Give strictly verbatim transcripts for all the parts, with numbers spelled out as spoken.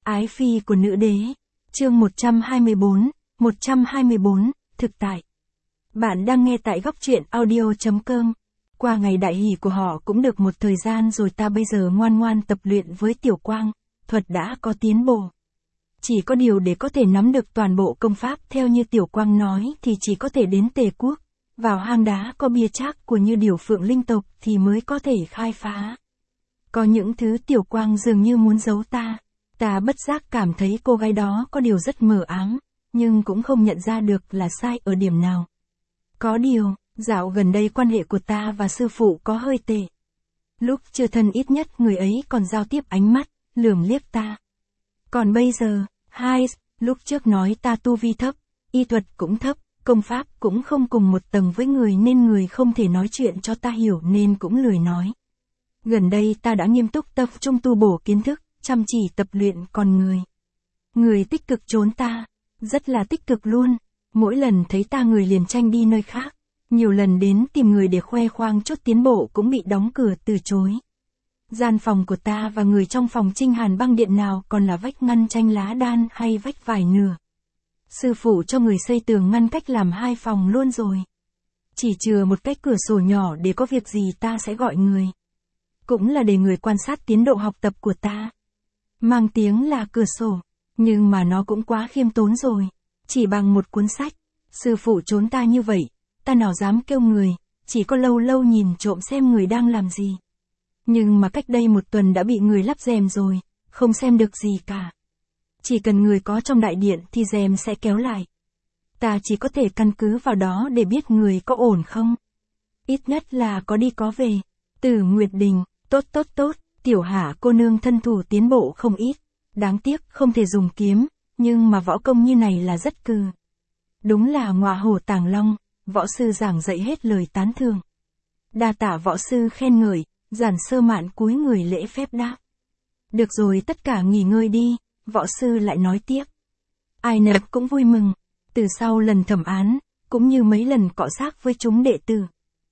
Ái phi của nữ đế. Chương một trăm hai mươi bốn, một trăm hai mươi bốn, thực tại. Bạn đang nghe tại góc truyện audio chấm com. Qua ngày đại hỷ của họ cũng được một thời gian rồi, ta bây giờ ngoan ngoan tập luyện với Tiểu Quang, thuật đã có tiến bộ. Chỉ có điều để có thể nắm được toàn bộ công pháp theo như Tiểu Quang nói thì chỉ có thể đến Tề Quốc, vào hang đá có bia trác của Như Điểu Phượng linh tộc thì mới có thể khai phá. Có những thứ Tiểu Quang dường như muốn giấu ta. Ta bất giác cảm thấy cô gái đó có điều rất mờ ám, nhưng cũng không nhận ra được là sai ở điểm nào. Có điều, dạo gần đây quan hệ của ta và sư phụ có hơi tệ. Lúc chưa thân ít nhất người ấy còn giao tiếp ánh mắt, lườm liếc ta. Còn bây giờ, hai, lúc trước nói ta tu vi thấp, y thuật cũng thấp, công pháp cũng không cùng một tầng với người nên người không thể nói chuyện cho ta hiểu nên cũng lười nói. Gần đây ta đã nghiêm túc tập trung tu bổ kiến thức, chăm chỉ tập luyện còn người. Người tích cực trốn ta, rất là tích cực luôn, mỗi lần thấy ta người liền tranh đi nơi khác, nhiều lần đến tìm người để khoe khoang chút tiến bộ cũng bị đóng cửa từ chối. Gian phòng của ta và người trong phòng Trinh Hàn băng điện nào còn là vách ngăn tranh lá đan hay vách vải nửa. Sư phụ cho người xây tường ngăn cách làm hai phòng luôn rồi. Chỉ chừa một cái cửa sổ nhỏ để có việc gì ta sẽ gọi người. Cũng là để người quan sát tiến độ học tập của ta. Mang tiếng là cửa sổ, nhưng mà nó cũng quá khiêm tốn rồi. Chỉ bằng một cuốn sách, sư phụ trốn ta như vậy, ta nào dám kêu người, chỉ có lâu lâu nhìn trộm xem người đang làm gì. Nhưng mà cách đây một tuần đã bị người lắp rèm rồi, không xem được gì cả. Chỉ cần người có trong đại điện thì rèm sẽ kéo lại. Ta chỉ có thể căn cứ vào đó để biết người có ổn không. Ít nhất là có đi có về. Từ Nguyệt Đình, tốt tốt tốt, Tiểu Hạ cô nương thân thủ tiến bộ không ít. Đáng tiếc không thể dùng kiếm, nhưng mà võ công như này là rất cừ. Đúng là ngọa hổ tàng long, võ sư giảng dạy hết lời tán thưởng. Đa tạ võ sư khen ngợi, Giản Sơ Mạn cúi người lễ phép đáp. Được rồi, tất cả nghỉ ngơi đi, võ sư lại nói tiếp. Ai nấy cũng vui mừng, từ sau lần thẩm án, cũng như mấy lần cọ xát với chúng đệ tử.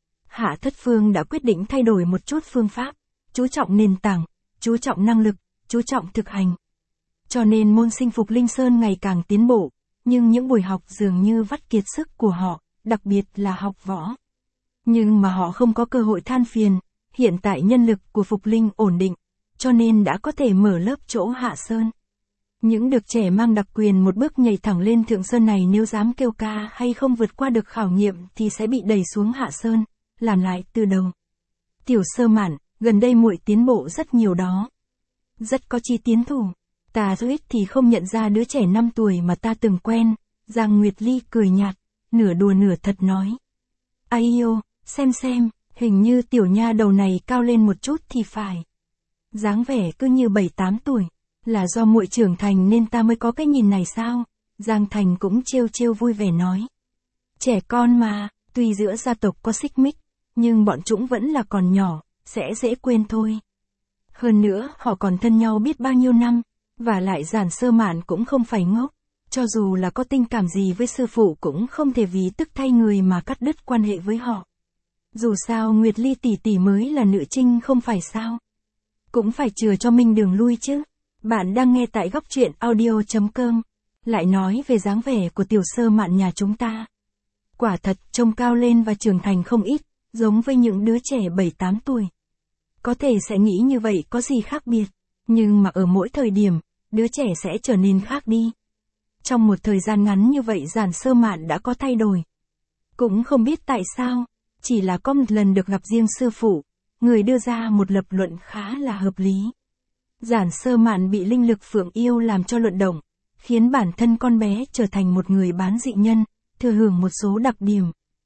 Hạ Thất Phương đã quyết định thay đổi một chút phương pháp, chú trọng nền tảng, chú trọng năng lực, chú trọng thực hành. Cho nên môn sinh Phục Linh Sơn ngày càng tiến bộ, nhưng những buổi học dường như vắt kiệt sức của họ, đặc biệt là học võ. Nhưng mà họ không có cơ hội than phiền, hiện tại nhân lực của Phục Linh ổn định, cho nên đã có thể mở lớp chỗ Hạ Sơn. Những được trẻ mang đặc quyền một bước nhảy thẳng lên Thượng Sơn này nếu dám kêu ca hay không vượt qua được khảo nghiệm thì sẽ bị đẩy xuống Hạ Sơn, làm lại từ đầu. Tiểu Sơ Mạn, gần đây muội tiến bộ rất nhiều đó. Rất có chi tiến thủ. Ta Duýt thì không nhận ra đứa trẻ năm tuổi mà ta từng quen. Giang Nguyệt Ly cười nhạt, nửa đùa nửa thật nói. Ai yêu, xem xem, hình như tiểu nha đầu này cao lên một chút thì phải. Dáng vẻ cứ như bảy tám tuổi, là do muội trưởng thành nên ta mới có cái nhìn này sao? Giang Thành cũng trêu trêu vui vẻ nói. Trẻ con mà, tuy giữa gia tộc có xích mích, nhưng bọn chúng vẫn là còn nhỏ, sẽ dễ quên thôi. Hơn nữa, họ còn thân nhau biết bao nhiêu năm, và lại Giản Sơ Mạn cũng không phải ngốc, cho dù là có tình cảm gì với sư phụ cũng không thể vì tức thay người mà cắt đứt quan hệ với họ. Dù sao Nguyệt Ly tỷ tỷ mới là nữ trinh không phải sao? Cũng phải chừa cho mình đường lui chứ. Bạn đang nghe tại góc truyện audio chấm com. Lại nói về dáng vẻ của Tiểu Sơ Mạn nhà chúng ta. Quả thật trông cao lên và trưởng thành không ít, giống với những đứa trẻ bảy tám tuổi. Có thể sẽ nghĩ như vậy có gì khác biệt, nhưng mà ở mỗi thời điểm, đứa trẻ sẽ trở nên khác đi. Trong một thời gian ngắn như vậy Giản Sơ Mạn đã có thay đổi. Cũng không biết tại sao, chỉ là có một lần được gặp riêng sư phụ, người đưa ra một lập luận khá là hợp lý. Giản Sơ Mạn bị linh lực Phượng Yêu làm cho luận động, khiến bản thân con bé trở thành một người bán dị nhân, thừa hưởng một số đặc điểm.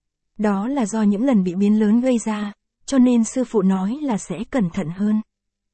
Đó là do những lần bị biến lớn gây ra, cho nên sư phụ nói là sẽ cẩn thận hơn.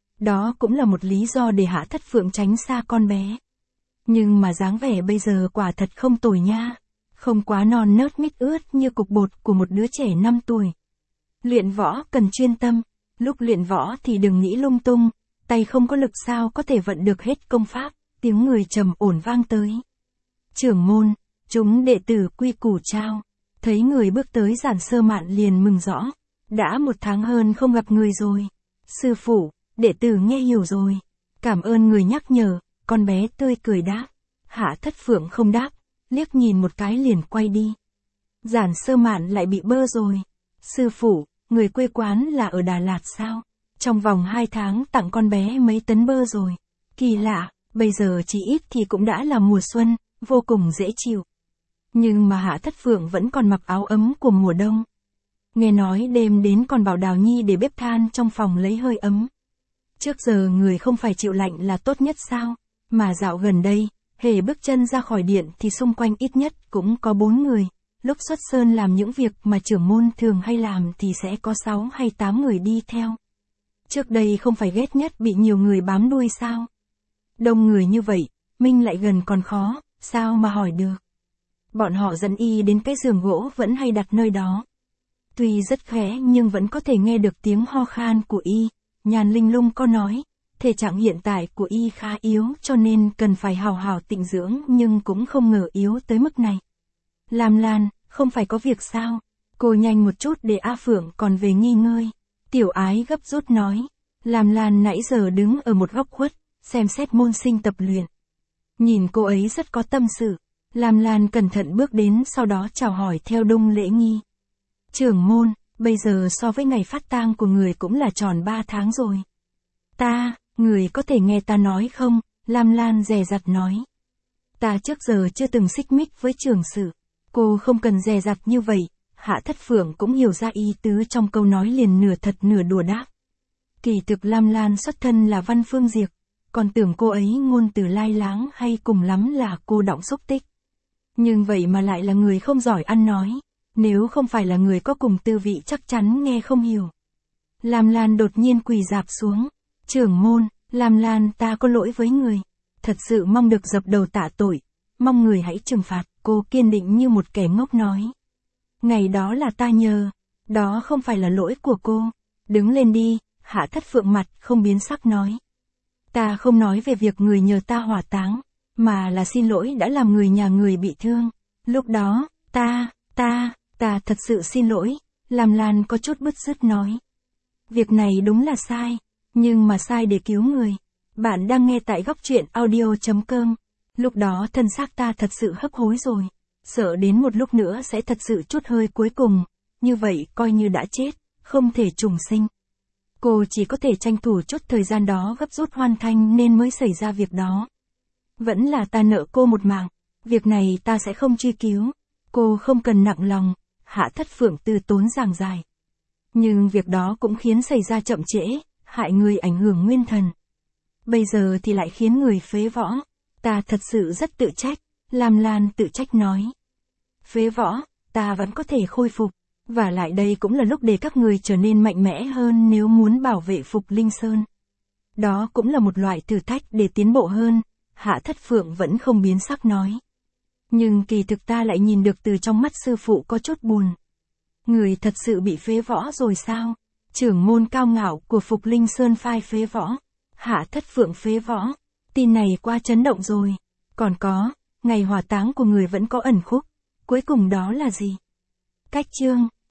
Đó cũng là một lý do để Hạ Thất Phượng tránh xa con bé. Nhưng mà dáng vẻ bây giờ quả thật không tồi nha, không quá non nớt mít ướt như cục bột của một đứa trẻ năm tuổi. Luyện võ cần chuyên tâm, lúc luyện võ thì đừng nghĩ lung tung, tay không có lực sao có thể vận được hết công pháp, tiếng người trầm ổn vang tới. Trưởng môn, chúng đệ tử quy củ trao, thấy người bước tới Giản Sơ Mạn liền mừng rõ, đã một tháng hơn không gặp người rồi. Sư phụ, đệ tử nghe hiểu rồi, cảm ơn người nhắc nhở, con bé tươi cười đáp. Hạ Thất Phượng không đáp, liếc nhìn một cái liền quay đi. Giản Sơ Mạn lại bị bơ rồi. Sư phụ, người quê quán là ở Đà Lạt sao? Trong vòng hai tháng tặng con bé mấy tấn bơ rồi. Kỳ lạ, bây giờ chỉ ít thì cũng đã là mùa xuân, vô cùng dễ chịu. Nhưng mà Hạ Thất Phượng vẫn còn mặc áo ấm của mùa đông. Nghe nói đêm đến còn bảo Đào Nhi để bếp than trong phòng lấy hơi ấm. Trước giờ người không phải chịu lạnh là tốt nhất sao? Mà dạo gần đây, hễ bước chân ra khỏi điện thì xung quanh ít nhất cũng có bốn người. Lúc xuất sơn làm những việc mà trưởng môn thường hay làm thì sẽ có sáu hay tám người đi theo. Trước đây không phải ghét nhất bị nhiều người bám đuôi sao? Đông người như vậy, Minh lại gần còn khó, sao mà hỏi được? Bọn họ dẫn y đến cái giường gỗ vẫn hay đặt nơi đó. Tuy rất khẽ nhưng vẫn có thể nghe được tiếng ho khan của y. Nhàn Linh Lung có nói, thể trạng hiện tại của y khá yếu cho nên cần phải hào hào tịnh dưỡng nhưng cũng không ngờ yếu tới mức này. Lam Lan, không phải có việc sao? Cô nhanh một chút để A Phượng còn về nghỉ ngơi. Tiểu Ái gấp rút nói. Lam Lan nãy giờ đứng ở một góc khuất, xem xét môn sinh tập luyện. Nhìn cô ấy rất có tâm sự. Lam Lan cẩn thận bước đến sau đó chào hỏi theo đông lễ nghi. Trưởng môn, bây giờ so với ngày phát tang của người cũng là tròn ba tháng rồi. Ta, người có thể nghe ta nói không? Lam Lan dè dặt nói. Ta trước giờ chưa từng xích mích với trưởng sự. Cô không cần dè dặt như vậy. Hạ Thất Phượng cũng hiểu ra ý tứ trong câu nói liền nửa thật nửa đùa đáp. Kỳ thực Lam Lan xuất thân là Văn Phương Diệp, còn tưởng cô ấy ngôn từ lai láng hay cùng lắm là cô đọng xúc tích. Nhưng vậy mà lại là người không giỏi ăn nói, nếu không phải là người có cùng tư vị chắc chắn nghe không hiểu. Lam Lan đột nhiên quỳ rạp xuống. Trưởng môn, Lam Lan ta có lỗi với người. Thật sự mong được dập đầu tạ tội, mong người hãy trừng phạt. Cô kiên định như một kẻ ngốc nói. Ngày đó là ta nhờ, đó không phải là lỗi của cô. Đứng lên đi, Hạ Thất Phượng mặt không biến sắc nói. Ta không nói về việc người nhờ ta hỏa táng, mà là xin lỗi đã làm người nhà người bị thương. Lúc đó, ta, ta, ta thật sự xin lỗi, Lam Lan có chút bứt rứt nói. Việc này đúng là sai, nhưng mà sai để cứu người. Bạn đang nghe tại góc truyện audio chấm com. Lúc đó thân xác ta thật sự hấp hối rồi. Sợ đến một lúc nữa sẽ thật sự chút hơi cuối cùng, như vậy coi như đã chết, không thể trùng sinh. Cô chỉ có thể tranh thủ chút thời gian đó gấp rút hoàn thành nên mới xảy ra việc đó. Vẫn là ta nợ cô một mạng, việc này ta sẽ không truy cứu. Cô không cần nặng lòng, Hạ Thất Phượng từ tốn giảng dài. Nhưng việc đó cũng khiến xảy ra chậm trễ, hại người ảnh hưởng nguyên thần. Bây giờ thì lại khiến người phế võ. Ta thật sự rất tự trách, Lam Lan tự trách nói. Phế võ, ta vẫn có thể khôi phục, và lại đây cũng là lúc để các người trở nên mạnh mẽ hơn nếu muốn bảo vệ Phục Linh Sơn. Đó cũng là một loại thử thách để tiến bộ hơn, Hạ Thất Phượng vẫn không biến sắc nói. Nhưng kỳ thực ta lại nhìn được từ trong mắt sư phụ có chút buồn. Người thật sự bị phế võ rồi sao? Trưởng môn cao ngạo của Phục Linh Sơn phai phế võ. Hạ Thất Phượng phế võ. Tin này quá chấn động rồi. Còn có, ngày hỏa táng của người vẫn có ẩn khúc. Cuối cùng đó là gì? Cách chương.